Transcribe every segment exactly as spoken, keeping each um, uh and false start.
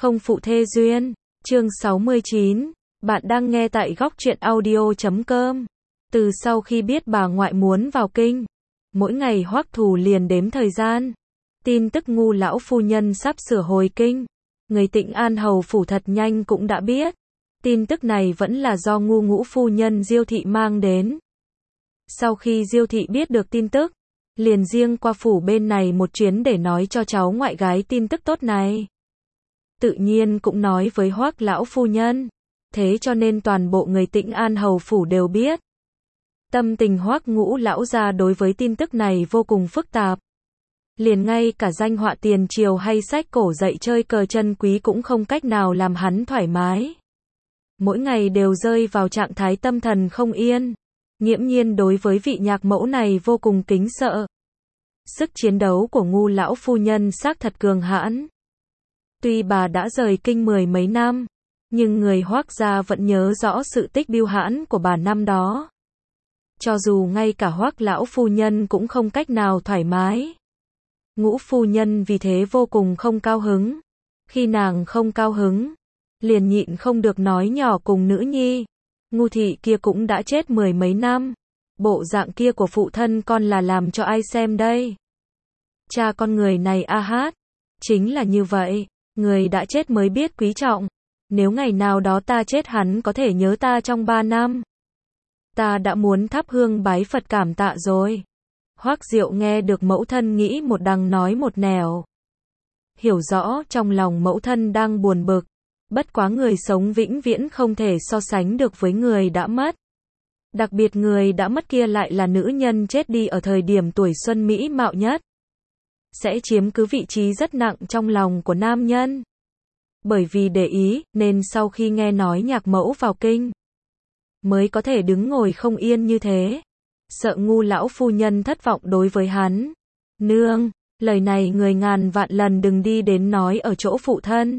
không phụ thê duyên. Chương sáu mươi chín, bạn đang nghe tại góc truyện audio chấm com. Từ sau khi biết bà ngoại muốn vào kinh, mỗi ngày Hoắc Thù liền đếm thời gian. Tin tức Ngu lão phu nhân sắp sửa hồi kinh, người Tịnh An hầu phủ thật nhanh cũng đã biết. Tin tức này vẫn là do Ngu ngũ phu nhân Diêu thị mang đến. Sau khi Diêu thị biết được tin tức, liền riêng qua phủ bên này một chuyến để nói cho cháu ngoại gái tin tức tốt này. Tự nhiên cũng nói với Hoắc lão phu nhân, thế cho nên toàn bộ người Tịnh An hầu phủ đều biết. Tâm tình Hoắc ngũ lão gia đối với tin tức này vô cùng phức tạp. Liền ngay cả danh họa tiền triều hay sách cổ dạy chơi cờ chân quý cũng không cách nào làm hắn thoải mái. Mỗi ngày đều rơi vào trạng thái tâm thần không yên. Nghiễm nhiên đối với vị nhạc mẫu này vô cùng kính sợ. Sức chiến đấu của Ngu lão phu nhân xác thật cường hãn. Tuy bà đã rời kinh mười mấy năm, nhưng người Hoắc gia vẫn nhớ rõ sự tích biêu hãn của bà năm đó. Cho dù ngay cả Hoắc lão phu nhân cũng không cách nào thoải mái. Ngũ phu nhân vì thế vô cùng không cao hứng. Khi nàng không cao hứng, liền nhịn không được nói nhỏ cùng nữ nhi. Ngu thị kia cũng đã chết mười mấy năm. Bộ dạng kia của phụ thân con là làm cho ai xem đây? Cha con người này a hát. Chính là như vậy. Người đã chết mới biết quý trọng. Nếu ngày nào đó ta chết hắn có thể nhớ ta trong ba năm. Ta đã muốn thắp hương bái Phật cảm tạ rồi. Hoắc Diệu nghe được mẫu thân nghĩ một đằng nói một nẻo. Hiểu rõ trong lòng mẫu thân đang buồn bực. Bất quá người sống vĩnh viễn không thể so sánh được với người đã mất. Đặc biệt người đã mất kia lại là nữ nhân chết đi ở thời điểm tuổi xuân mỹ mạo nhất. Sẽ chiếm cứ vị trí rất nặng trong lòng của nam nhân. Bởi vì để ý, nên sau khi nghe nói nhạc mẫu vào kinh, mới có thể đứng ngồi không yên như thế. Sợ Ngu lão phu nhân thất vọng đối với hắn. Nương, lời này người ngàn vạn lần đừng đi đến nói ở chỗ phụ thân.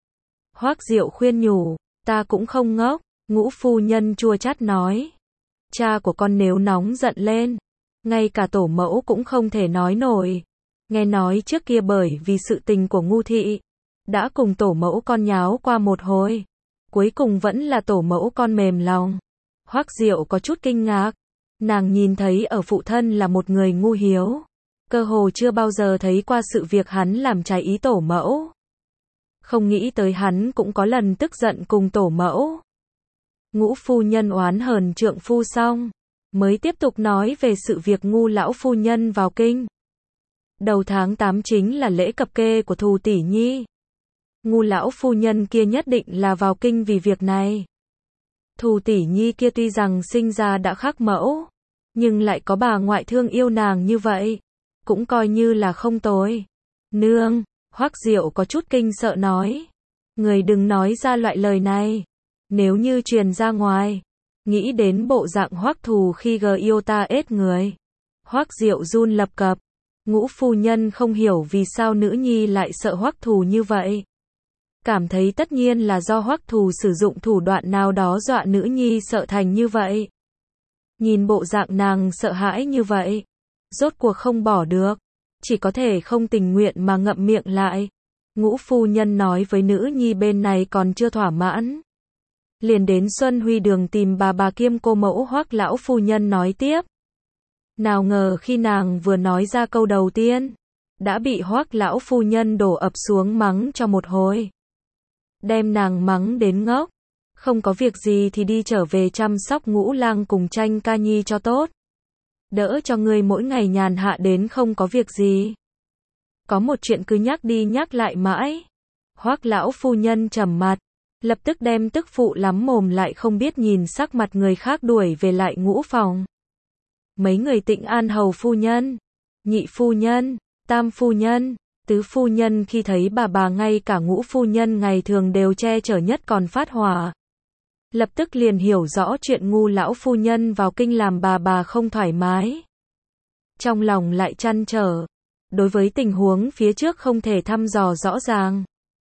Hoắc Diệu khuyên nhủ, ta cũng không ngốc. Ngũ phu nhân chua chát nói. Cha của con nếu nóng giận lên, ngay cả tổ mẫu cũng không thể nói nổi. Nghe nói trước kia bởi vì sự tình của Ngu thị, đã cùng tổ mẫu con nháo qua một hồi. Cuối cùng vẫn là tổ mẫu con mềm lòng. Hoắc Diệu có chút kinh ngạc. Nàng nhìn thấy ở phụ thân là một người ngu hiếu. Cơ hồ chưa bao giờ thấy qua sự việc hắn làm trái ý tổ mẫu. Không nghĩ tới hắn cũng có lần tức giận cùng tổ mẫu. Ngũ phu nhân oán hờn trượng phu xong, mới tiếp tục nói về sự việc Ngu lão phu nhân vào kinh. Đầu tháng tám chính là lễ cập kê của Thù tỷ nhi. Ngu lão phu nhân kia nhất định là vào kinh vì việc này. Thù tỷ nhi kia tuy rằng sinh ra đã khác mẫu, nhưng lại có bà ngoại thương yêu nàng như vậy, cũng coi như là không tồi. Nương, Hoắc Diệu có chút kinh sợ nói. Người đừng nói ra loại lời này. Nếu như truyền ra ngoài, nghĩ đến bộ dạng Hoắc Thù khi gờ yêu ta ết người. Hoắc Diệu run lập cập. Ngũ phu nhân không hiểu vì sao nữ nhi lại sợ Hoắc Thù như vậy. Cảm thấy tất nhiên là do Hoắc Thù sử dụng thủ đoạn nào đó dọa nữ nhi sợ thành như vậy. Nhìn bộ dạng nàng sợ hãi như vậy, rốt cuộc không bỏ được, chỉ có thể không tình nguyện mà ngậm miệng lại. Ngũ phu nhân nói với nữ nhi bên này còn chưa thỏa mãn, liền đến Xuân Huy đường tìm bà bà kiêm cô mẫu Hoắc lão phu nhân nói tiếp. Nào ngờ khi nàng vừa nói ra câu đầu tiên, đã bị Hoắc lão phu nhân đổ ập xuống mắng cho một hồi. Đem nàng mắng đến ngốc. Không có việc gì thì đi trở về chăm sóc Ngũ lang cùng Tranh ca nhi cho tốt. Đỡ cho ngươi mỗi ngày nhàn hạ đến không có việc gì. Có một chuyện cứ nhắc đi nhắc lại mãi. Hoắc lão phu nhân trầm mặt, lập tức đem tức phụ lắm mồm lại không biết nhìn sắc mặt người khác đuổi về lại ngũ phòng. Mấy người Tịnh An hầu phu nhân, nhị phu nhân, tam phu nhân, tứ phu nhân khi thấy bà bà ngay cả ngũ phu nhân ngày thường đều che chở nhất còn phát hỏa. Lập tức liền hiểu rõ chuyện Ngu lão phu nhân vào kinh làm bà bà không thoải mái. Trong lòng lại trăn trở. Đối với tình huống phía trước không thể thăm dò rõ ràng.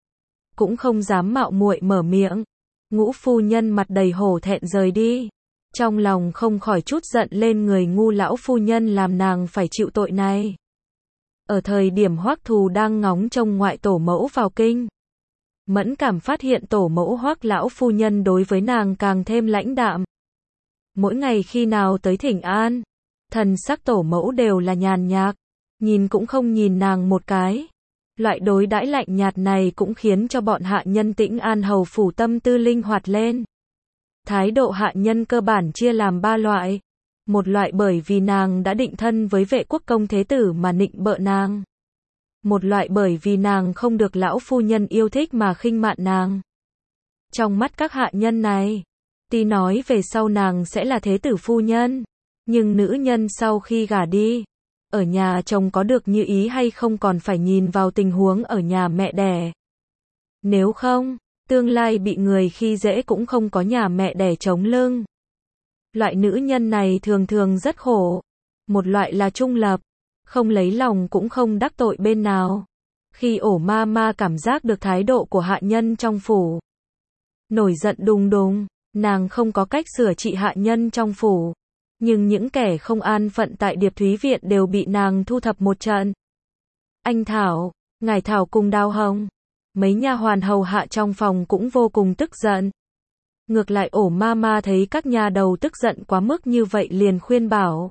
Cũng không dám mạo muội mở miệng. Ngũ phu nhân mặt đầy hổ thẹn rời đi. Trong lòng không khỏi chút giận lên người Ngu lão phu nhân làm nàng phải chịu tội này. Ở thời điểm Hoắc Thù đang ngóng trông ngoại tổ mẫu vào kinh, mẫn cảm phát hiện tổ mẫu Hoắc lão phu nhân đối với nàng càng thêm lãnh đạm. Mỗi ngày khi nào tới thỉnh an, thần sắc tổ mẫu đều là nhàn nhạt, nhìn cũng không nhìn nàng một cái. Loại đối đãi lạnh nhạt này cũng khiến cho bọn hạ nhân Tĩnh An hầu phủ tâm tư linh hoạt lên. Thái độ hạ nhân cơ bản chia làm ba loại. Một loại bởi vì nàng đã định thân với vệ quốc công thế tử mà nịnh bợ nàng. Một loại bởi vì nàng không được lão phu nhân yêu thích mà khinh mạn nàng. Trong mắt các hạ nhân này, tuy nói về sau nàng sẽ là thế tử phu nhân, nhưng nữ nhân sau khi gả đi, ở nhà chồng có được như ý hay không còn phải nhìn vào tình huống ở nhà mẹ đẻ. Nếu không, tương lai bị người khi dễ cũng không có nhà mẹ đẻ chống lưng. Loại nữ nhân này thường thường rất khổ. Một loại là trung lập, không lấy lòng cũng không đắc tội bên nào. Khi ổ ma ma cảm giác được thái độ của hạ nhân trong phủ, nổi giận đùng đùng, nàng không có cách sửa trị hạ nhân trong phủ. Nhưng những kẻ không an phận tại Điệp Thúy Viện đều bị nàng thu thập một trận. Anh Thảo, Ngải Thảo cùng Đào Hồng, mấy nha hoàn hầu hạ trong phòng cũng vô cùng tức giận. Ngược lại ổ ma ma thấy các nhà đầu tức giận quá mức như vậy liền khuyên bảo.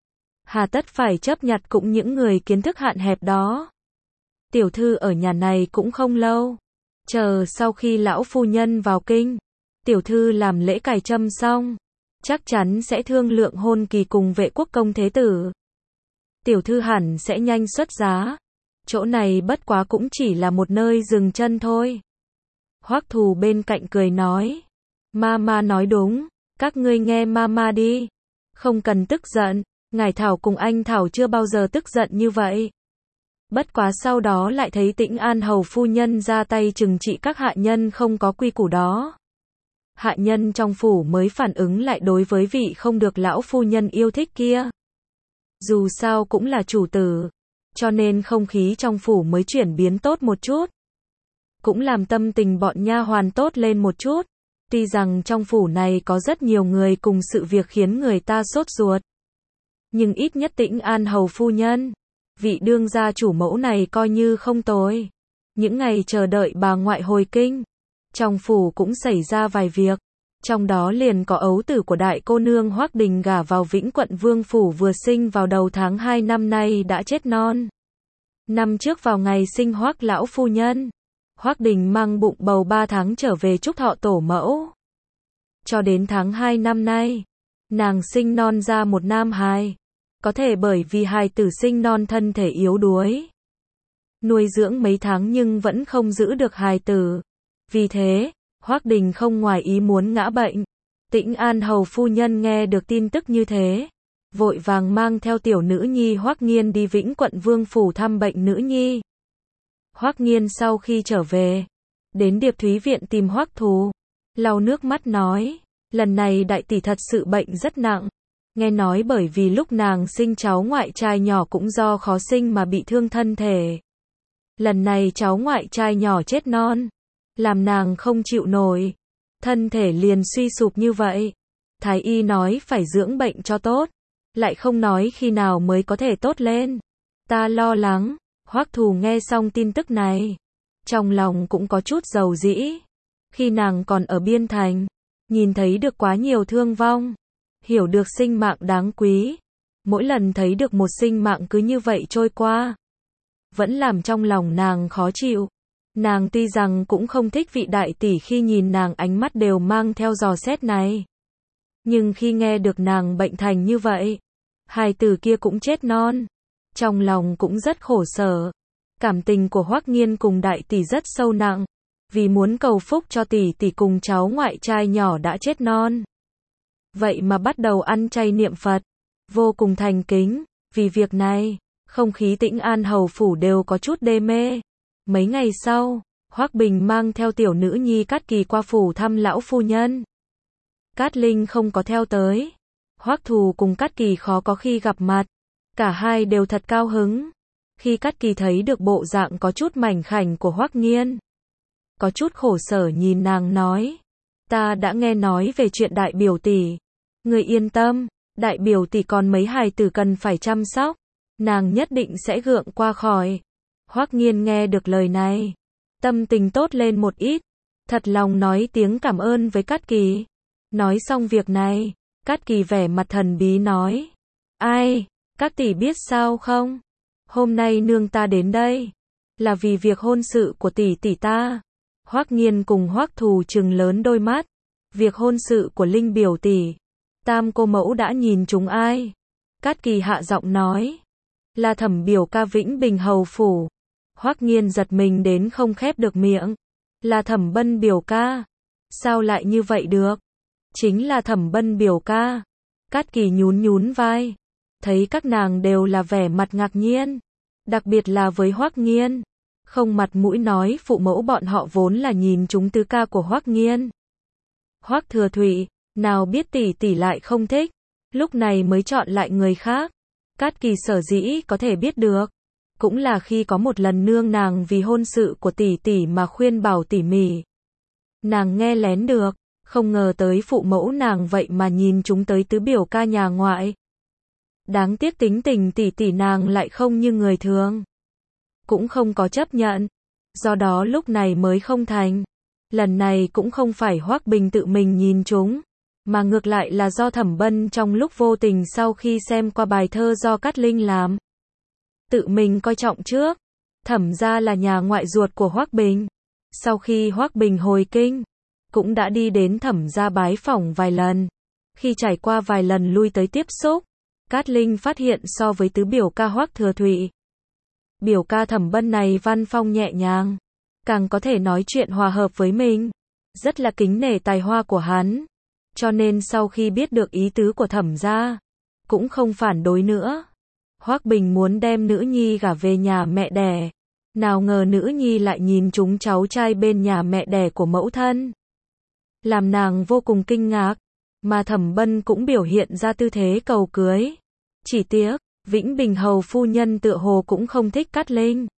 Hà tất phải chấp nhặt cũng những người kiến thức hạn hẹp đó. Tiểu thư ở nhà này cũng không lâu. Chờ sau khi lão phu nhân vào kinh, tiểu thư làm lễ cài trâm xong, chắc chắn sẽ thương lượng hôn kỳ cùng vệ quốc công thế tử. Tiểu thư hẳn sẽ nhanh xuất giá. Chỗ này bất quá cũng chỉ là một nơi dừng chân thôi. Hoắc Thù bên cạnh cười nói. Mama nói đúng, các ngươi nghe mama đi. Không cần tức giận, Ngải Thảo cùng anh Thảo chưa bao giờ tức giận như vậy. Bất quá sau đó lại thấy Tĩnh An hầu phu nhân ra tay trừng trị các hạ nhân không có quy củ đó. Hạ nhân trong phủ mới phản ứng lại đối với vị không được lão phu nhân yêu thích kia. Dù sao cũng là chủ tử, cho nên không khí trong phủ mới chuyển biến tốt một chút. Cũng làm tâm tình bọn nha hoàn tốt lên một chút. Tuy rằng trong phủ này có rất nhiều người cùng sự việc khiến người ta sốt ruột. Nhưng ít nhất Tĩnh An hầu phu nhân, vị đương gia chủ mẫu này coi như không tồi. Những ngày chờ đợi bà ngoại hồi kinh, trong phủ cũng xảy ra vài việc. Trong đó liền có ấu tử của đại cô nương Hoắc Đình gả vào Vĩnh Quận Vương phủ vừa sinh vào đầu tháng hai năm nay đã chết non. Năm trước vào ngày sinh Hoắc lão phu nhân, Hoắc Đình mang bụng bầu ba tháng trở về chúc thọ tổ mẫu. Cho đến tháng hai năm nay, nàng sinh non ra một nam hài. Có thể bởi vì hài tử sinh non thân thể yếu đuối, nuôi dưỡng mấy tháng nhưng vẫn không giữ được hài tử. Vì thế, Hoắc Đình không ngoài ý muốn ngã bệnh. Tĩnh An hầu phu nhân nghe được tin tức như thế, vội vàng mang theo tiểu nữ nhi Hoắc Nghiên đi Vĩnh Quận Vương phủ thăm bệnh nữ nhi. Hoắc Nghiên sau khi trở về, đến Điệp Thúy Viện tìm Hoắc Thù, lau nước mắt nói, lần này đại tỷ thật sự bệnh rất nặng. Nghe nói bởi vì lúc nàng sinh cháu ngoại trai nhỏ cũng do khó sinh mà bị thương thân thể. Lần này cháu ngoại trai nhỏ chết non, làm nàng không chịu nổi, thân thể liền suy sụp như vậy. Thái y nói phải dưỡng bệnh cho tốt, lại không nói khi nào mới có thể tốt lên. Ta lo lắng. Hoắc Thù nghe xong tin tức này, trong lòng cũng có chút dầu dĩ. Khi nàng còn ở Biên Thành, nhìn thấy được quá nhiều thương vong, hiểu được sinh mạng đáng quý. Mỗi lần thấy được một sinh mạng cứ như vậy trôi qua, vẫn làm trong lòng nàng khó chịu. Nàng tuy rằng cũng không thích vị đại tỷ khi nhìn nàng ánh mắt đều mang theo dò xét này. Nhưng khi nghe được nàng bệnh thành như vậy, hài tử kia cũng chết non, trong lòng cũng rất khổ sở. Cảm tình của Hoắc Nghiên cùng đại tỷ rất sâu nặng, vì muốn cầu phúc cho tỷ tỷ cùng cháu ngoại trai nhỏ đã chết non. Vậy mà bắt đầu ăn chay niệm Phật, vô cùng thành kính. Vì việc này, không khí Tĩnh An hầu phủ đều có chút đê mê. Mấy ngày sau, Hoắc Bình mang theo tiểu nữ nhi Cát Kỳ qua phủ thăm lão phu nhân. Cát Linh không có theo tới. Hoắc Thù cùng Cát Kỳ khó có khi gặp mặt, cả hai đều thật cao hứng. Khi Cát Kỳ thấy được bộ dạng có chút mảnh khảnh của Hoắc Nghiên, có chút khổ sở nhìn nàng nói, ta đã nghe nói về chuyện đại biểu tỷ, người yên tâm, đại biểu tỷ còn mấy hài tử cần phải chăm sóc, nàng nhất định sẽ gượng qua khỏi. Hoắc Nghiên nghe được lời này, tâm tình tốt lên một ít, thật lòng nói tiếng cảm ơn với Cát Kỳ. Nói xong việc này, Cát Kỳ vẻ mặt thần bí nói, ai, các tỷ biết sao không? Hôm nay nương ta đến đây, là vì việc hôn sự của tỷ tỷ ta. Hoắc Nghiên cùng Hoắc Thù trừng lớn đôi mắt, việc hôn sự của Linh biểu tỷ, tam cô mẫu đã nhìn chúng ai? Cát Kỳ hạ giọng nói, là Thẩm biểu ca Vĩnh Bình hầu phủ. Hoắc Nghiên giật mình đến không khép được miệng, là Thẩm Bân biểu ca? Sao lại như vậy được? Chính là Thẩm Bân biểu ca. Cát Kỳ nhún nhún vai, thấy các nàng đều là vẻ mặt ngạc nhiên, đặc biệt là với Hoắc Nghiên, không mặt mũi nói phụ mẫu bọn họ vốn là nhìn chúng tứ ca của Hoắc Nghiên. Hoắc Thừa Thụy, nào biết tỷ tỷ lại không thích, lúc này mới chọn lại người khác. Cát Kỳ sở dĩ có thể biết được, cũng là khi có một lần nương nàng vì hôn sự của tỷ tỷ mà khuyên bảo tỉ mỉ. Nàng nghe lén được, không ngờ tới phụ mẫu nàng vậy mà nhìn chúng tới tứ biểu ca nhà ngoại. Đáng tiếc tính tình tỷ tỷ nàng lại không như người thường, cũng không có chấp nhận, do đó lúc này mới không thành. Lần này cũng không phải Hoắc Bình tự mình nhìn chúng, mà ngược lại là do Thẩm Bân trong lúc vô tình sau khi xem qua bài thơ do Cát Linh làm, tự mình coi trọng trước. Thẩm gia là nhà ngoại ruột của Hoắc Bình, sau khi Hoắc Bình hồi kinh, cũng đã đi đến Thẩm gia bái phỏng vài lần. Khi trải qua vài lần lui tới tiếp xúc, Cát Linh phát hiện so với tứ biểu ca Hoắc Thừa Thụy, biểu ca Thẩm Bân này văn phong nhẹ nhàng, càng có thể nói chuyện hòa hợp với mình, rất là kính nể tài hoa của hắn. Cho nên sau khi biết được ý tứ của Thẩm gia, cũng không phản đối nữa. Hoắc Bình muốn đem nữ nhi gả về nhà mẹ đẻ, nào ngờ nữ nhi lại nhìn chúng cháu trai bên nhà mẹ đẻ của mẫu thân, làm nàng vô cùng kinh ngạc, mà Thẩm Bân cũng biểu hiện ra tư thế cầu cưới. Chỉ tiếc, Vĩnh Bình hầu phu nhân tựa hồ cũng không thích Cát Linh.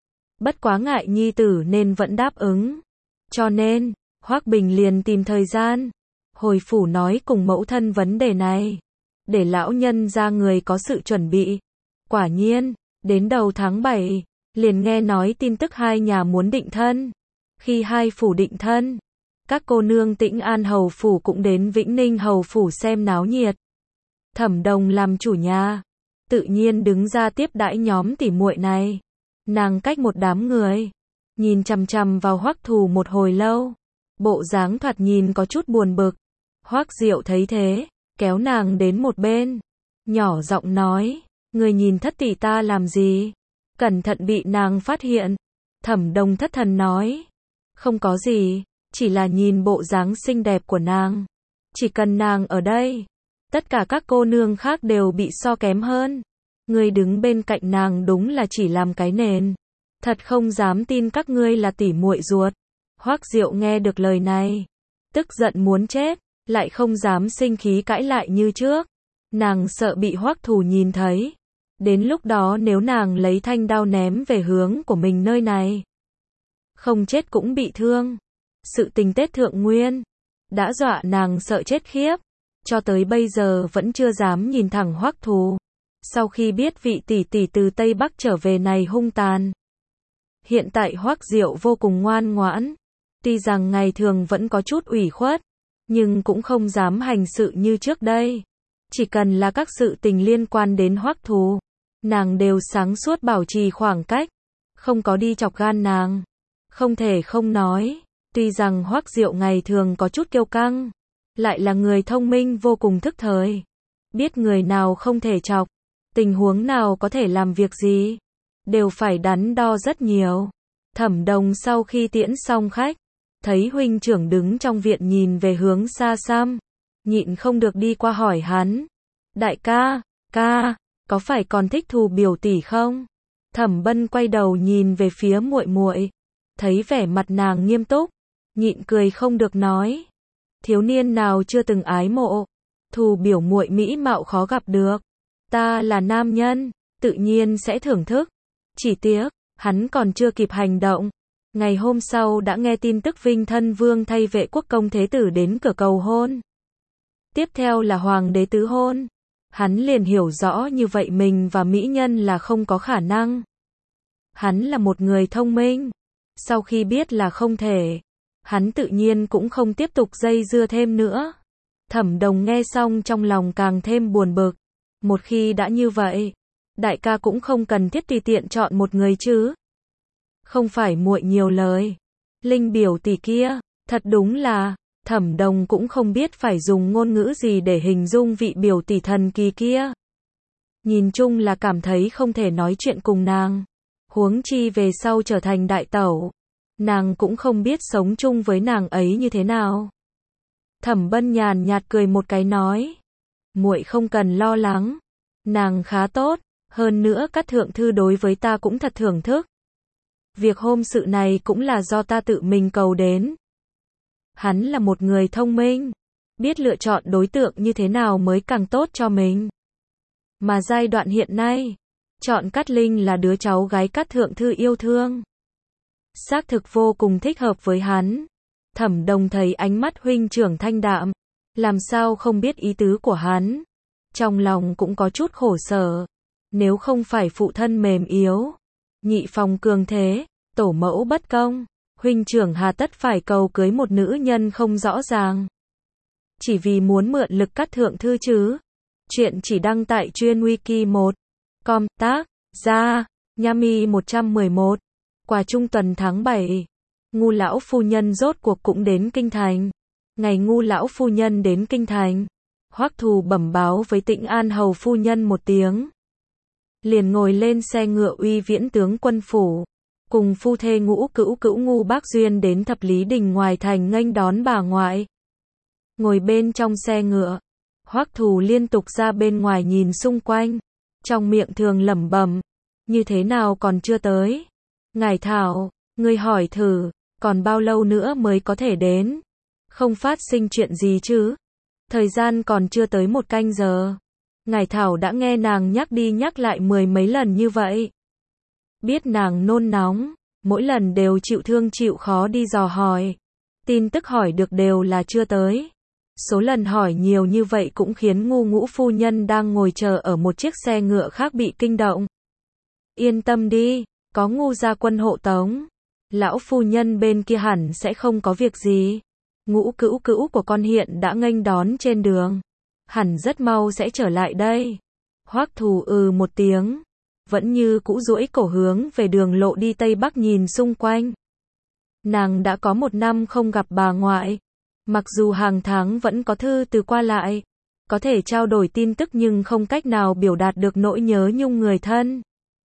Bất quá ngại nhi tử nên vẫn đáp ứng. Cho nên, Hoắc Bình liền tìm thời gian, hồi phủ nói cùng mẫu thân vấn đề này, để lão nhân ra người có sự chuẩn bị. Quả nhiên, đến đầu tháng bảy, liền nghe nói tin tức hai nhà muốn định thân. Khi hai phủ định thân, các cô nương Tĩnh An hầu phủ cũng đến Vĩnh Ninh hầu phủ xem náo nhiệt. Thẩm Đồng làm chủ nhà, tự nhiên đứng ra tiếp đãi nhóm tỉ muội này. Nàng cách một đám người, nhìn chằm chằm vào Hoắc Thù một hồi lâu, bộ dáng thoạt nhìn có chút buồn bực. Hoắc Diệu thấy thế, kéo nàng đến một bên, nhỏ giọng nói, người nhìn thất tỷ ta làm gì? Cẩn thận bị nàng phát hiện. Thẩm Đồng thất thần nói, không có gì, chỉ là nhìn bộ dáng xinh đẹp của nàng. Chỉ cần nàng ở đây, tất cả các cô nương khác đều bị so kém hơn. Ngươi đứng bên cạnh nàng đúng là chỉ làm cái nền. Thật không dám tin các ngươi là tỉ muội ruột. Hoắc Diệu nghe được lời này, tức giận muốn chết, lại không dám sinh khí cãi lại như trước. Nàng sợ bị Hoắc Thù nhìn thấy. Đến lúc đó nếu nàng lấy thanh đao ném về hướng của mình nơi này, không chết cũng bị thương. Sự tình Tết Thượng Nguyên đã dọa nàng sợ chết khiếp, cho tới bây giờ vẫn chưa dám nhìn thẳng Hoắc Thù. Sau khi biết vị tỷ tỷ từ Tây Bắc trở về này hung tàn, hiện tại Hoắc Diệu vô cùng ngoan ngoãn, tuy rằng ngày thường vẫn có chút ủy khuất, nhưng cũng không dám hành sự như trước đây. Chỉ cần là các sự tình liên quan đến Hoắc Thù, nàng đều sáng suốt bảo trì khoảng cách, không có đi chọc gan nàng. Không thể không nói, tuy rằng Hoắc Diệu ngày thường có chút kiêu căng, lại là người thông minh vô cùng thức thời, biết người nào không thể chọc, tình huống nào có thể làm việc gì, đều phải đắn đo rất nhiều. Thẩm Đồng sau khi tiễn xong khách, thấy huynh trưởng đứng trong viện nhìn về hướng xa xăm, nhịn không được đi qua hỏi hắn, đại ca, ca, có phải còn thích Thù biểu tỷ không? Thẩm Bân quay đầu nhìn về phía muội muội, thấy vẻ mặt nàng nghiêm túc, nhịn cười không được nói, thiếu niên nào chưa từng ái mộ, Thù biểu muội mỹ mạo khó gặp được, ta là nam nhân, tự nhiên sẽ thưởng thức. Chỉ tiếc, hắn còn chưa kịp hành động, ngày hôm sau đã nghe tin tức Vinh Thân Vương thay Vệ Quốc công thế tử đến cửa cầu hôn. Tiếp theo là hoàng đế tứ hôn. Hắn liền hiểu rõ như vậy mình và mỹ nhân là không có khả năng. Hắn là một người thông minh, Sau khi biết là không thể, hắn tự nhiên cũng không tiếp tục dây dưa thêm nữa. Thẩm Đồng nghe xong trong lòng càng thêm buồn bực. Một khi đã như vậy, đại ca cũng không cần thiết tùy tiện chọn một người chứ. Không phải muội nhiều lời. Linh biểu tỷ kia, thật đúng là, Thẩm Đồng cũng không biết phải dùng ngôn ngữ gì để hình dung vị biểu tỷ thần kỳ kia. Nhìn chung là cảm thấy không thể nói chuyện cùng nàng. Huống chi về sau trở thành đại tẩu. Nàng cũng không biết sống chung với nàng ấy như thế nào. Thẩm Bân nhàn nhạt cười một cái nói. Muội không cần lo lắng. Nàng khá tốt. Hơn nữa các thượng thư đối với ta cũng thật thưởng thức. Việc hôn sự này cũng là do ta tự mình cầu đến. Hắn là một người thông minh. Biết lựa chọn đối tượng như thế nào mới càng tốt cho mình. Mà giai đoạn hiện nay, chọn Cát Linh là đứa cháu gái Cát thượng thư yêu thương. Xác thực vô cùng thích hợp với hắn. Thẩm Đồng thấy ánh mắt huynh trưởng thanh đạm, làm sao không biết ý tứ của hắn. Trong lòng cũng có chút khổ sở. Nếu không phải phụ thân mềm yếu, nhị phòng cường thế, tổ mẫu bất công, huynh trưởng hà tất phải cầu cưới một nữ nhân không rõ ràng. Chỉ vì muốn mượn lực Cát thượng thư chứ. Chuyện chỉ đăng tại chuyên wiki một chấm com, tác giả, Nhami một trăm mười một. Qua trung tuần tháng bảy, Ngu lão phu nhân rốt cuộc cũng đến kinh thành. Ngày Ngu lão phu nhân đến kinh thành, Hoắc Thù bẩm báo với Tĩnh An hầu phu nhân một tiếng. Liền ngồi lên xe ngựa uy viễn tướng quân phủ, cùng phu thê ngũ cữu cữu Ngu Bác Duyên đến Thập Lý Đình ngoài thành nghênh đón bà ngoại. Ngồi bên trong xe ngựa, Hoắc Thù liên tục ra bên ngoài nhìn xung quanh, trong miệng thường lẩm bẩm, như thế nào còn chưa tới? Ngải Thảo, ngươi hỏi thử, còn bao lâu nữa mới có thể đến? Không phát sinh chuyện gì chứ? Thời gian còn chưa tới một canh giờ. Ngải Thảo đã nghe nàng nhắc đi nhắc lại mười mấy lần như vậy. Biết nàng nôn nóng, mỗi lần đều chịu thương chịu khó đi dò hỏi. Tin tức hỏi được đều là chưa tới. Số lần hỏi nhiều như vậy cũng khiến Ngu ngũ phu nhân đang ngồi chờ ở một chiếc xe ngựa khác bị kinh động. Yên tâm đi, có Ngu gia quân hộ tống. Lão phu nhân bên kia hẳn sẽ không có việc gì. Ngũ cữu cữu của con hiện đã nghênh đón trên đường. Hẳn rất mau sẽ trở lại đây. Hoắc Thù ừ một tiếng. Vẫn như cũ duỗi cổ hướng về đường lộ đi Tây Bắc nhìn xung quanh. Nàng đã có một năm không gặp bà ngoại. Mặc dù hàng tháng vẫn có thư từ qua lại, có thể trao đổi tin tức nhưng không cách nào biểu đạt được nỗi nhớ nhung người thân.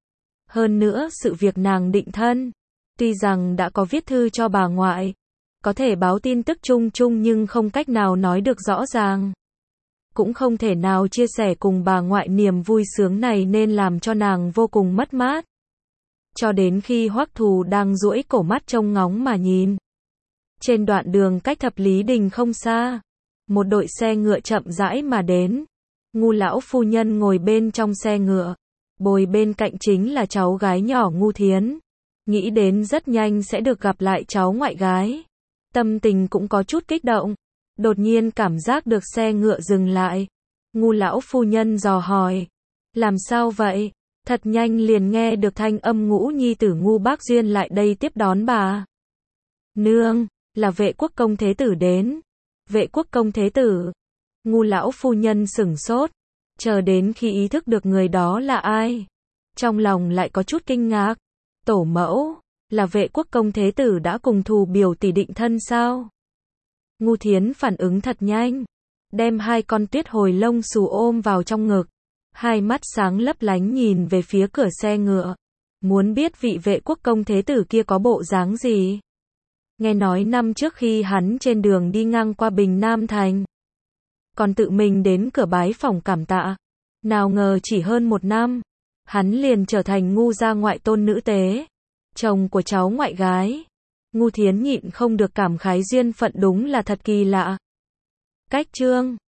Hơn nữa sự việc nàng định thân, tuy rằng đã có viết thư cho bà ngoại, có thể báo tin tức chung chung nhưng không cách nào nói được rõ ràng. Cũng không thể nào chia sẻ cùng bà ngoại niềm vui sướng này nên làm cho nàng vô cùng mất mát. Cho đến khi Hoắc Thù đang duỗi cổ mắt trông ngóng mà nhìn. Trên đoạn đường cách Thập Lý Đình không xa, một đội xe ngựa chậm rãi mà đến. Ngu lão phu nhân ngồi bên trong xe ngựa, bồi bên cạnh chính là cháu gái nhỏ Ngu Thiến. Nghĩ đến rất nhanh sẽ được gặp lại cháu ngoại gái. Tâm tình cũng có chút kích động. Đột nhiên cảm giác được xe ngựa dừng lại. Ngu lão phu nhân dò hỏi. Làm sao vậy? Thật nhanh liền nghe được thanh âm Ngũ nhi tử Ngu Bác Duyên lại đây tiếp đón bà. Nương, là Vệ Quốc công thế tử đến. Vệ Quốc công thế tử. Ngu lão phu nhân sửng sốt. Chờ đến khi ý thức được người đó là ai. Trong lòng lại có chút kinh ngạc. Tổ mẫu, là Vệ Quốc công thế tử đã cùng Thù biểu tỷ định thân sao? Ngu Thiến phản ứng thật nhanh. Đem hai con tuyết hồi lông xù ôm vào trong ngực. Hai mắt sáng lấp lánh nhìn về phía cửa xe ngựa. Muốn biết vị Vệ Quốc công thế tử kia có bộ dáng gì. Nghe nói năm trước khi hắn trên đường đi ngang qua Bình Nam Thành, còn tự mình đến cửa bái phỏng cảm tạ. Nào ngờ chỉ hơn một năm, hắn liền trở thành Ngu gia ngoại tôn nữ tế, chồng của cháu ngoại gái. Ngu Thiến nhịn không được cảm khái duyên phận đúng là thật kỳ lạ. Cách chương